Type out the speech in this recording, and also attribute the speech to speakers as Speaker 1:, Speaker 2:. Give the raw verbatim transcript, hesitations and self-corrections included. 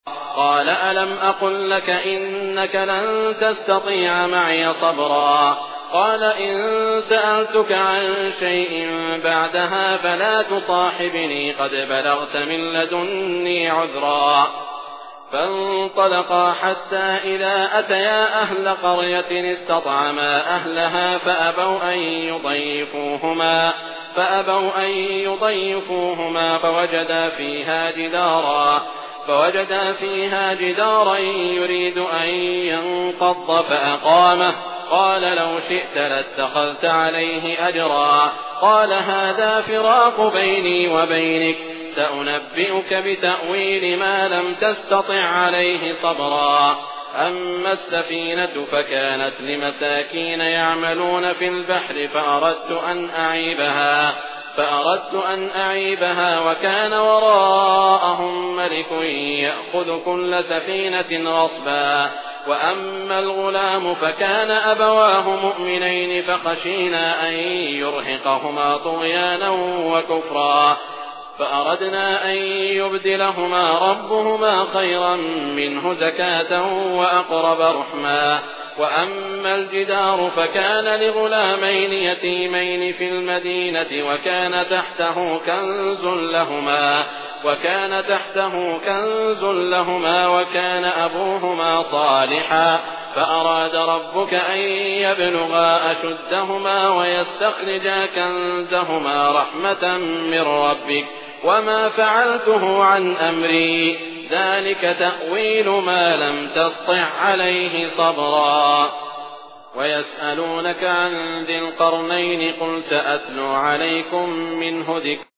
Speaker 1: قال ألم أقل لك إنك لن تستطيع معي صبرا قال إن سألتك عن شيء بعدها فلا تصاحبني قد بلغت من لدني عذرا فانطلقا حتى إذا أتيا أهل قرية استطعما أهلها فأبوا أن يضيفوهما فأبوا أن يضيفوهما فوجدا فيها جدارا فوجدا فيها جدارا يريد أن ينقض فأقامه قال لو شئت لاتخذت عليه أجرا قال هذا فراق بيني وبينك سأنبئك بتأويل ما لم تستطع عليه صبرا أما السفينة فكانت لمساكين يعملون في البحر فأردت أن أعيبها فأردت أن أعيبها وكان وراءهم ملك يأخذ كل سفينة غصبا وأما الغلام فكان أبواه مؤمنين فخشينا أن يرهقهما طغيانا وكفرا فأردنا أن يبدلهما ربهما خيرا منه زكاة وأقرب رحما وأما الجدار فكان لغلامين يتيمين في المدينة وكان تحته كنز لهما وكان تحته كنز لهما وكان أبوهما صالحا فأراد ربك أن يبلغا أشدهما ويستخرجا كنزهما رحمة من ربك وما فعلته عن أمري ذلك تأويل ما لم تسطع عليه صبرا ويسألونك عن ذي القرنين قل سأتلو عليكم منه ذكرا